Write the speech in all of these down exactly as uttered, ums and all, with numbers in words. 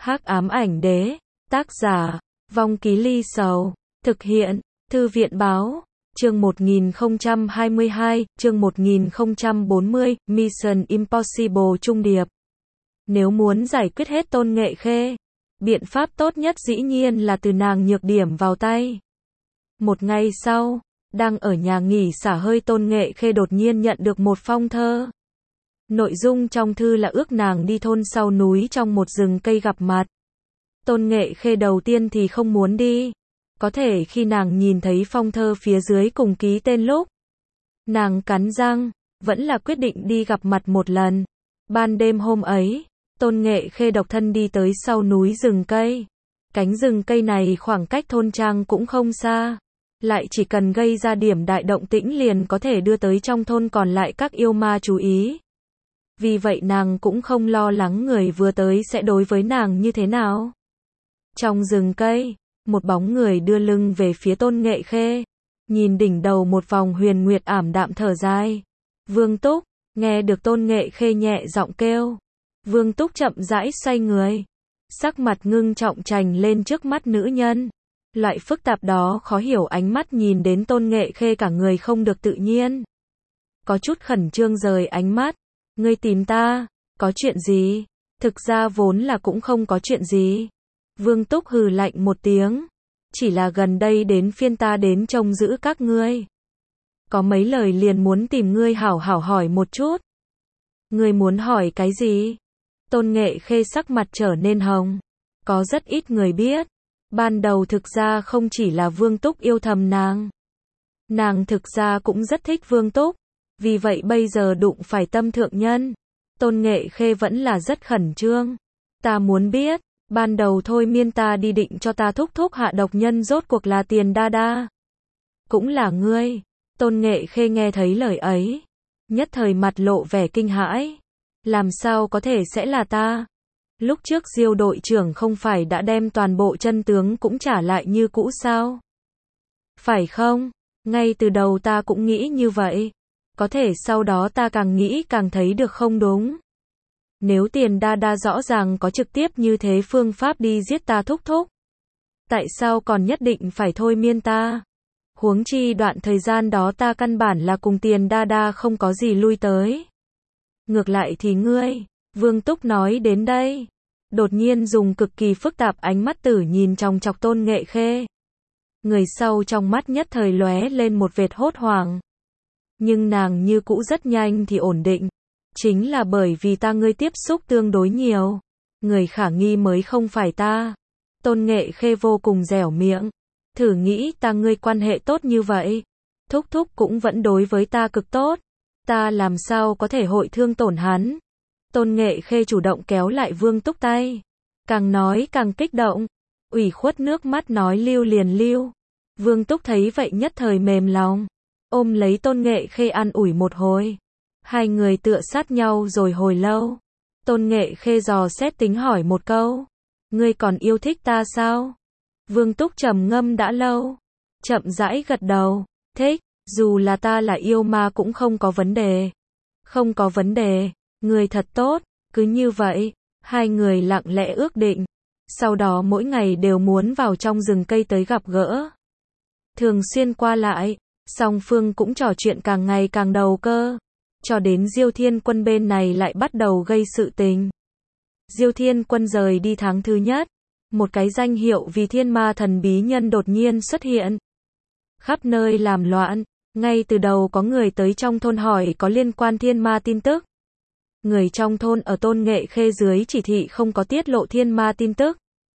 Hắc ám ảnh đế, tác giả, Vong Ký Ly Sầu, thực hiện, Thư viện báo, chương một nghìn không trăm hai mươi hai, chương một nghìn không trăm bốn mươi, Mission Impossible trung điệp. Nếu muốn giải quyết hết Tôn Nghệ Khê, biện pháp tốt nhất dĩ nhiên là từ nàng nhược điểm vào tay. Một ngày sau, đang ở nhà nghỉ xả hơi, Tôn Nghệ Khê đột nhiên nhận được một phong thơ. Nội dung trong thư là ước nàng đi thôn sau núi trong một rừng cây gặp mặt. Tôn Nghệ Khê đầu tiên thì không muốn đi. Có thể khi nàng nhìn thấy phong thơ phía dưới cùng ký tên lúc, nàng cắn răng, vẫn là quyết định đi gặp mặt một lần. Ban đêm hôm ấy, Tôn Nghệ Khê độc thân đi tới sau núi rừng cây. Cánh rừng cây này khoảng cách thôn trang cũng không xa. Lại chỉ cần gây ra điểm đại động tĩnh liền có thể đưa tới trong thôn còn lại các yêu ma chú ý. Vì vậy nàng cũng không lo lắng người vừa tới sẽ đối với nàng như thế nào. Trong rừng cây, một bóng người đưa lưng về phía Tôn Nghệ Khê. Nhìn đỉnh đầu một vòng huyền nguyệt ảm đạm thở dài. Vương Túc, nghe được Tôn Nghệ Khê nhẹ giọng kêu. Vương Túc chậm rãi xoay người. Sắc mặt ngưng trọng trành lên trước mắt nữ nhân. Loại phức tạp đó khó hiểu, ánh mắt nhìn đến Tôn Nghệ Khê cả người không được tự nhiên. Có chút khẩn trương rời ánh mắt. Ngươi tìm ta, có chuyện gì? Thực ra vốn là cũng không có chuyện gì. Vương Túc hừ lạnh một tiếng. Chỉ là gần đây đến phiên ta đến trông giữ các ngươi. Có mấy lời liền muốn tìm ngươi hảo hảo hỏi một chút. Ngươi muốn hỏi cái gì? Tôn Nghệ Khê sắc mặt trở nên hồng. Có rất ít người biết. Ban đầu thực ra không chỉ là Vương Túc yêu thầm nàng. Nàng thực ra cũng rất thích Vương Túc. Vì vậy bây giờ đụng phải tâm thượng nhân. Tôn Nghệ Khê vẫn là rất khẩn trương. Ta muốn biết, ban đầu thôi miên ta đi định cho ta thúc thúc hạ độc nhân rốt cuộc là Tiền Đa Đa. Cũng là ngươi. Tôn Nghệ Khê nghe thấy lời ấy. Nhất thời mặt lộ vẻ kinh hãi. Làm sao có thể sẽ là ta? Lúc trước Diêu đội trưởng không phải đã đem toàn bộ chân tướng cũng trả lại như cũ sao? Phải không? Ngay từ đầu ta cũng nghĩ như vậy. Có thể sau đó ta càng nghĩ càng thấy được không đúng. Nếu Tiền Đa Đa rõ ràng có trực tiếp như thế phương pháp đi giết ta thúc thúc. Tại sao còn nhất định phải thôi miên ta? Huống chi đoạn thời gian đó ta căn bản là cùng Tiền Đa Đa không có gì lui tới. Ngược lại thì ngươi, Vương Túc nói đến đây. Đột nhiên dùng cực kỳ phức tạp ánh mắt tử nhìn trong chọc Tôn Nghệ Khê. Người sau trong mắt nhất thời lóe lên một vệt hốt hoảng. Nhưng nàng như cũ rất nhanh thì ổn định. Chính là bởi vì ta ngươi tiếp xúc tương đối nhiều. Người khả nghi mới không phải ta. Tôn Nghệ Khê vô cùng dẻo miệng. Thử nghĩ ta ngươi quan hệ tốt như vậy. Thúc thúc cũng vẫn đối với ta cực tốt. Ta làm sao có thể hội thương tổn hắn. Tôn Nghệ Khê chủ động kéo lại Vương Túc tay. Càng nói càng kích động. Ủy khuất nước mắt nói lưu liền lưu. Vương Túc thấy vậy nhất thời mềm lòng. Ôm lấy Tôn Nghệ Khê an ủi một hồi. Hai người tựa sát nhau rồi hồi lâu. Tôn Nghệ Khê dò xét tính hỏi một câu. Ngươi còn yêu thích ta sao? Vương Túc trầm ngâm đã lâu. Chậm rãi gật đầu. Thích, dù là ta là yêu ma cũng không có vấn đề. Không có vấn đề, ngươi thật tốt. Cứ như vậy, hai người lặng lẽ ước định. Sau đó mỗi ngày đều muốn vào trong rừng cây tới gặp gỡ. Thường xuyên qua lại. Song phương cũng trò chuyện càng ngày càng đầu cơ. Cho đến Diêu Thiên Quân bên này lại bắt đầu gây sự tình. Diêu Thiên Quân rời đi tháng thứ nhất. Một cái danh hiệu vì thiên ma thần bí nhân đột nhiên xuất hiện. Khắp nơi làm loạn. Ngay từ đầu có người tới trong thôn hỏi có liên quan thiên ma tin tức. Người trong thôn ở Tôn Nghệ Khê dưới chỉ thị không có tiết lộ thiên ma tin tức.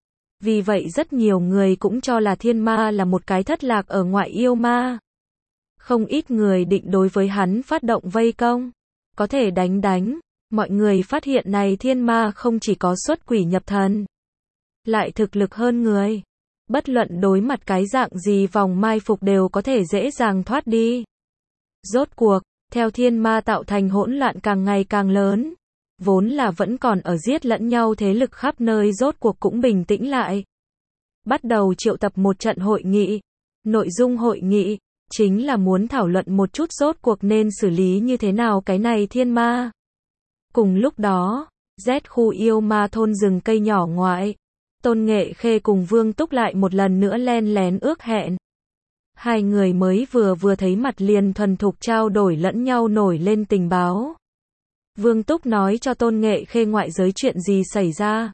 Vì vậy rất nhiều người cũng cho là thiên ma là một cái thất lạc ở ngoại yêu ma. Không ít người định đối với hắn phát động vây công. Có thể đánh đánh. Mọi người phát hiện này thiên ma không chỉ có xuất quỷ nhập thần. Lại thực lực hơn người. Bất luận đối mặt cái dạng gì vòng mai phục đều có thể dễ dàng thoát đi. Rốt cuộc, theo thiên ma tạo thành hỗn loạn càng ngày càng lớn. Vốn là vẫn còn ở giết lẫn nhau thế lực khắp nơi rốt cuộc cũng bình tĩnh lại. Bắt đầu triệu tập một trận hội nghị. Nội dung hội nghị chính là muốn thảo luận một chút rốt cuộc nên xử lý như thế nào cái này thiên ma. Cùng lúc đó, Z khu yêu ma thôn rừng cây nhỏ ngoại. Tôn Nghệ Khê cùng Vương Túc lại một lần nữa len lén ước hẹn. Hai người mới vừa vừa thấy mặt liền thuần thục trao đổi lẫn nhau nổi lên tình báo. Vương Túc nói cho Tôn Nghệ Khê ngoại giới chuyện gì xảy ra.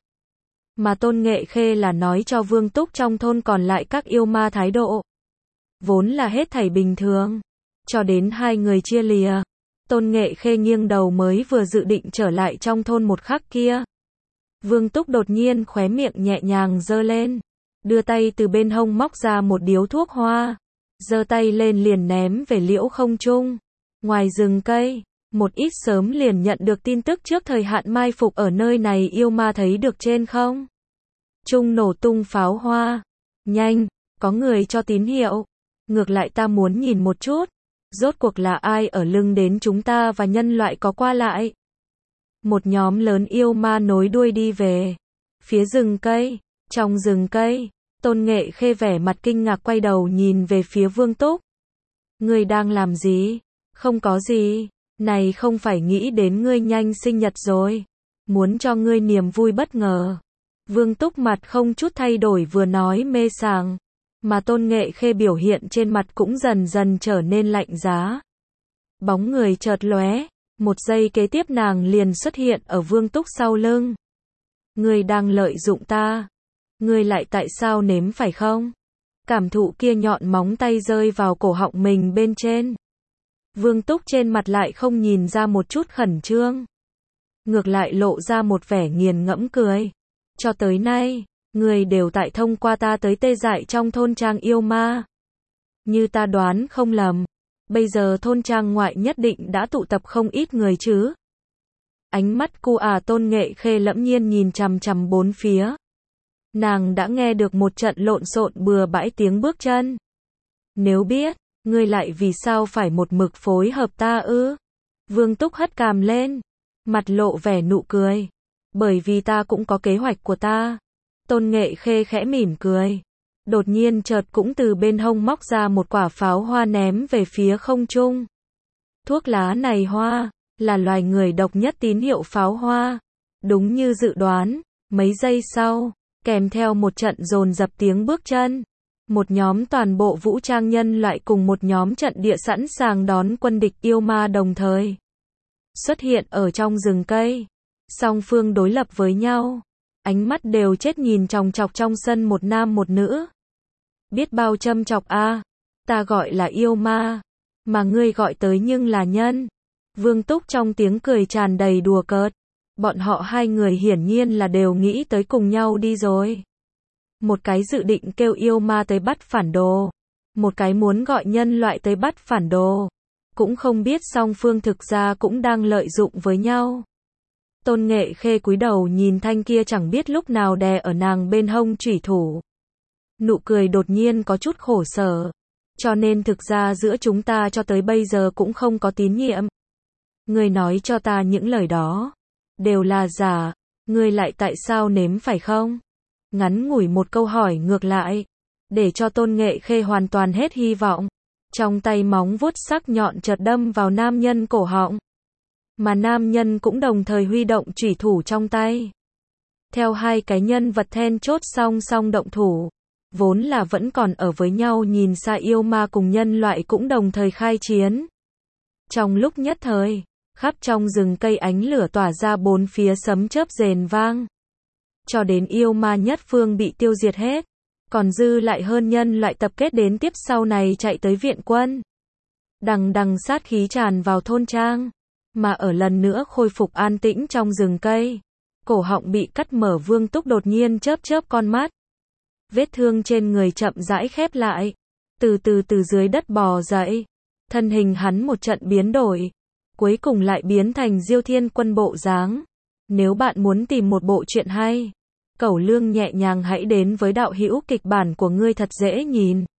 Mà Tôn Nghệ Khê là nói cho Vương Túc trong thôn còn lại các yêu ma thái độ. Vốn là hết thảy bình thường. Cho đến hai người chia lìa. Tôn Nghệ Khê nghiêng đầu mới vừa dự định trở lại trong thôn một khắc kia. Vương Túc đột nhiên khóe miệng nhẹ nhàng giơ lên. Đưa tay từ bên hông móc ra một điếu thuốc hoa. Giơ tay lên liền ném về liễu không trung. Ngoài rừng cây, một ít sớm liền nhận được tin tức trước thời hạn mai phục ở nơi này yêu ma thấy được trên không trung nổ tung pháo hoa. Nhanh, có người cho tín hiệu. Ngược lại ta muốn nhìn một chút. Rốt cuộc là ai ở lưng đến chúng ta và nhân loại có qua lại. Một nhóm lớn yêu ma nối đuôi đi về. Phía rừng cây, trong rừng cây, Tôn Nghệ Khê vẻ mặt kinh ngạc quay đầu nhìn về phía Vương Túc. Ngươi đang làm gì? Không có gì. Này không phải nghĩ đến ngươi nhanh sinh nhật rồi. Muốn cho ngươi niềm vui bất ngờ. Vương Túc mặt không chút thay đổi vừa nói mê sảng. Mà Tôn Nghệ Khê biểu hiện trên mặt cũng dần dần trở nên lạnh giá. Bóng người chợt lóe. Một giây kế tiếp nàng liền xuất hiện ở Vương Túc sau lưng. Ngươi đang lợi dụng ta. Ngươi lại tại sao nếm phải không? Cảm thụ kia nhọn móng tay rơi vào cổ họng mình bên trên. Vương Túc trên mặt lại không nhìn ra một chút khẩn trương. Ngược lại lộ ra một vẻ nghiền ngẫm cười. Cho tới nay, ngươi đều tại thông qua ta tới tê dại trong thôn trang yêu ma. Như ta đoán không lầm. Bây giờ thôn trang ngoại nhất định đã tụ tập không ít người chứ. Ánh mắt cu à Tôn Nghệ Khê lẫm nhiên nhìn chằm chằm bốn phía. Nàng đã nghe được một trận lộn xộn bừa bãi tiếng bước chân. Nếu biết, ngươi lại vì sao phải một mực phối hợp ta ư? Vương Túc hất cằm lên, mặt lộ vẻ nụ cười. Bởi vì ta cũng có kế hoạch của ta. Tôn Nghệ Khê khẽ mỉm cười. Đột nhiên chợt cũng từ bên hông móc ra một quả pháo hoa ném về phía không trung. Thuốc lá này hoa, là loài người độc nhất tín hiệu pháo hoa. Đúng như dự đoán, mấy giây sau, kèm theo một trận dồn dập tiếng bước chân. Một nhóm toàn bộ vũ trang nhân loại cùng một nhóm trận địa sẵn sàng đón quân địch yêu ma đồng thời. Xuất hiện ở trong rừng cây. Song phương đối lập với nhau. Ánh mắt đều chết nhìn chòng chọc trong sân một nam một nữ. Biết bao châm chọc a à, ta gọi là yêu ma. Mà ngươi gọi tới nhưng là nhân. Vương Túc trong tiếng cười tràn đầy đùa cợt. Bọn họ hai người hiển nhiên là đều nghĩ tới cùng nhau đi rồi. Một cái dự định kêu yêu ma tới bắt phản đồ. Một cái muốn gọi nhân loại tới bắt phản đồ. Cũng không biết song phương thực ra cũng đang lợi dụng với nhau. Tôn Nghệ Khê cúi đầu nhìn thanh kia chẳng biết lúc nào đè ở nàng bên hông chủy thủ. Nụ cười đột nhiên có chút khổ sở. Cho nên thực ra giữa chúng ta cho tới bây giờ cũng không có tín nhiệm. Ngươi nói cho ta những lời đó. Đều là giả. Ngươi lại tại sao nếm phải không? Ngắn ngủi một câu hỏi ngược lại. Để cho Tôn Nghệ Khê hoàn toàn hết hy vọng. Trong tay móng vuốt sắc nhọn chợt đâm vào nam nhân cổ họng. Mà nam nhân cũng đồng thời huy động chủy thủ trong tay. Theo hai cái nhân vật then chốt song song động thủ. Vốn là vẫn còn ở với nhau nhìn xa yêu ma cùng nhân loại cũng đồng thời khai chiến. Trong lúc nhất thời, khắp trong rừng cây ánh lửa tỏa ra bốn phía sấm chớp rền vang. Cho đến yêu ma nhất phương bị tiêu diệt hết. Còn dư lại hơn nhân loại tập kết đến tiếp sau này chạy tới viện quân. Đằng đằng sát khí tràn vào thôn trang. Mà ở lần nữa khôi phục an tĩnh trong rừng cây. Cổ họng bị cắt mở Vương Túc đột nhiên chớp chớp con mắt. Vết thương trên người chậm rãi khép lại. Từ từ từ dưới đất bò dậy. Thân hình hắn một trận biến đổi. Cuối cùng lại biến thành Diêu Thiên Quân bộ dáng. Nếu bạn muốn tìm một bộ truyện hay, Cẩu Lương nhẹ nhàng hãy đến với đạo hữu kịch bản của ngươi thật dễ nhìn.